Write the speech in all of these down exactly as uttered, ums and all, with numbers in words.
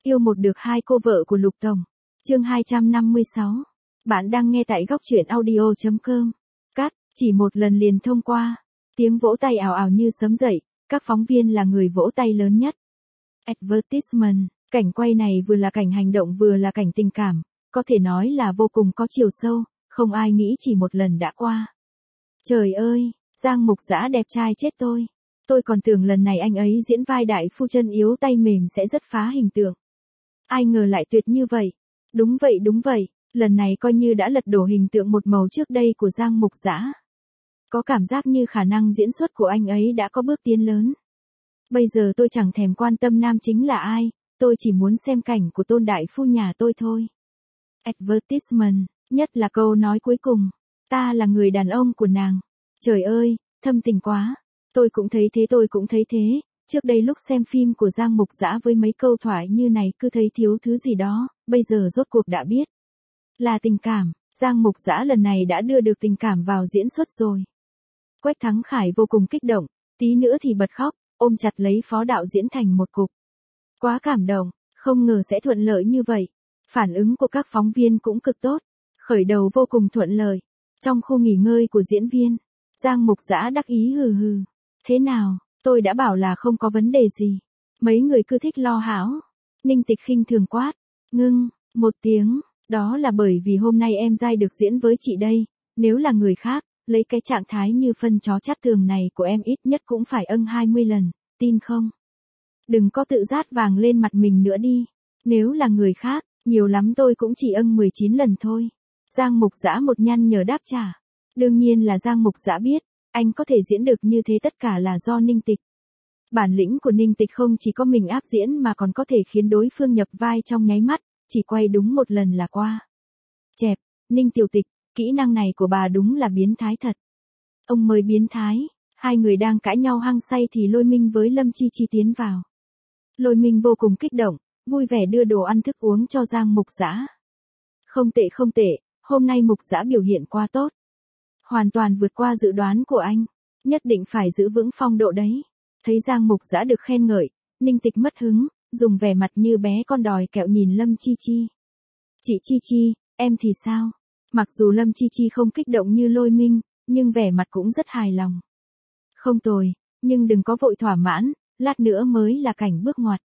Yêu một được hai cô vợ của Lục Tổng. Chương hai trăm năm mươi sáu. Bạn đang nghe tại góc truyện audio chấm com. Cắt, chỉ một lần liền thông qua. Tiếng vỗ tay ào ào như sấm dậy, các phóng viên là người vỗ tay lớn nhất. Advertisement, cảnh quay này vừa là cảnh hành động vừa là cảnh tình cảm, có thể nói là vô cùng có chiều sâu, không ai nghĩ chỉ một lần đã qua. Trời ơi, Giang Mục Dã đẹp trai chết tôi. Tôi còn tưởng lần này anh ấy diễn vai đại phu chân yếu tay mềm sẽ rất phá hình tượng. Ai ngờ lại tuyệt như vậy. Đúng vậy đúng vậy, lần này coi như đã lật đổ hình tượng một màu trước đây của Giang Mục Dã. Có cảm giác như khả năng diễn xuất của anh ấy đã có bước tiến lớn. Bây giờ tôi chẳng thèm quan tâm nam chính là ai, tôi chỉ muốn xem cảnh của Tôn đại phu nhà tôi thôi. Advertisement, nhất là câu nói cuối cùng. Ta là người đàn ông của nàng. Trời ơi, thâm tình quá. Tôi cũng thấy thế tôi cũng thấy thế. Trước đây lúc xem phim của Giang Mục Dã với mấy câu thoại như này cứ thấy thiếu thứ gì đó, bây giờ rốt cuộc đã biết. Là tình cảm, Giang Mục Dã lần này đã đưa được tình cảm vào diễn xuất rồi. Quách Thắng Khải vô cùng kích động, tí nữa thì bật khóc, ôm chặt lấy phó đạo diễn thành một cục. Quá cảm động, không ngờ sẽ thuận lợi như vậy. Phản ứng của các phóng viên cũng cực tốt, khởi đầu vô cùng thuận lợi. Trong khu nghỉ ngơi của diễn viên, Giang Mục Dã đắc ý hừ hừ. Thế nào, tôi đã bảo là không có vấn đề gì. Mấy người cứ thích lo hão. Ninh Tịch khinh thường quát. Ngưng, một tiếng, đó là bởi vì hôm nay em dai được diễn với chị đây. Nếu là người khác, lấy cái trạng thái như phân chó chát tường này của em ít nhất cũng phải âng hai mươi lần, tin không? Đừng có tự rát vàng lên mặt mình nữa đi. Nếu là người khác, nhiều lắm tôi cũng chỉ âng mười chín lần thôi. Giang Mục Dã một nhăn nhở đáp trả. Đương nhiên là Giang Mục Dã biết, anh có thể diễn được như thế tất cả là do Ninh Tịch. Bản lĩnh của Ninh Tịch không chỉ có mình áp diễn mà còn có thể khiến đối phương nhập vai trong nháy mắt, chỉ quay đúng một lần là qua. Chẹp, Ninh Tiểu Tịch, kỹ năng này của bà đúng là biến thái thật. Ông mới biến thái, hai người đang cãi nhau hăng say thì Lôi Minh với Lâm Chi Chi tiến vào. Lôi Minh vô cùng kích động, vui vẻ đưa đồ ăn thức uống cho Giang Mục Dã. Không tệ không tệ, hôm nay Mục Dã biểu hiện quá tốt. Hoàn toàn vượt qua dự đoán của anh, nhất định phải giữ vững phong độ đấy. Thấy Giang Mục Dã được khen ngợi, Ninh Tịch mất hứng, dùng vẻ mặt như bé con đòi kẹo nhìn Lâm Chi Chi. Chị Chi Chi, em thì sao? Mặc dù Lâm Chi Chi không kích động như Lôi Minh, nhưng vẻ mặt cũng rất hài lòng. Không tồi, nhưng đừng có vội thỏa mãn, lát nữa mới là cảnh bước ngoặt.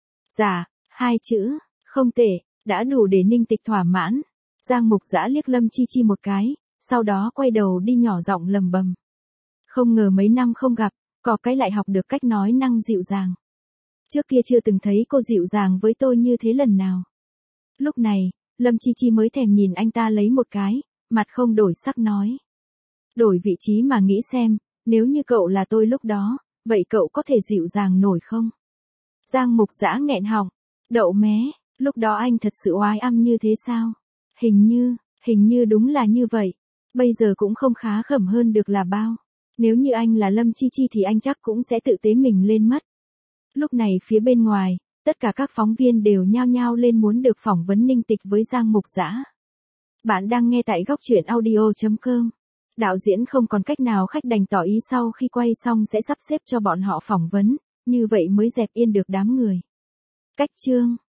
Dạ, hai chữ, không tệ, đã đủ để Ninh Tịch thỏa mãn. Giang Mục Dã liếc Lâm Chi Chi một cái, sau đó quay đầu đi nhỏ giọng lầm bầm. Không ngờ mấy năm không gặp, có cái lại học được cách nói năng dịu dàng. Trước kia chưa từng thấy cô dịu dàng với tôi như thế lần nào. Lúc này, Lâm Chi Chi mới thèm nhìn anh ta lấy một cái, mặt không đổi sắc nói. Đổi vị trí mà nghĩ xem, nếu như cậu là tôi lúc đó, vậy cậu có thể dịu dàng nổi không? Giang Mục Dã nghẹn họng, đậu mé, lúc đó anh thật sự oái âm như thế sao? Hình như, hình như đúng là như vậy. Bây giờ cũng không khá khẩm hơn được là bao. Nếu như anh là Lâm Chi Chi thì anh chắc cũng sẽ tự tế mình lên mất. Lúc này phía bên ngoài, tất cả các phóng viên đều nhao nhao lên muốn được phỏng vấn Ninh Tịch với Giang Mục Dã. Bạn đang nghe tại góc truyện audio chấm com. Đạo diễn không còn cách nào khách đành tỏ ý sau khi quay xong sẽ sắp xếp cho bọn họ phỏng vấn, như vậy mới dẹp yên được đám người. Cách chương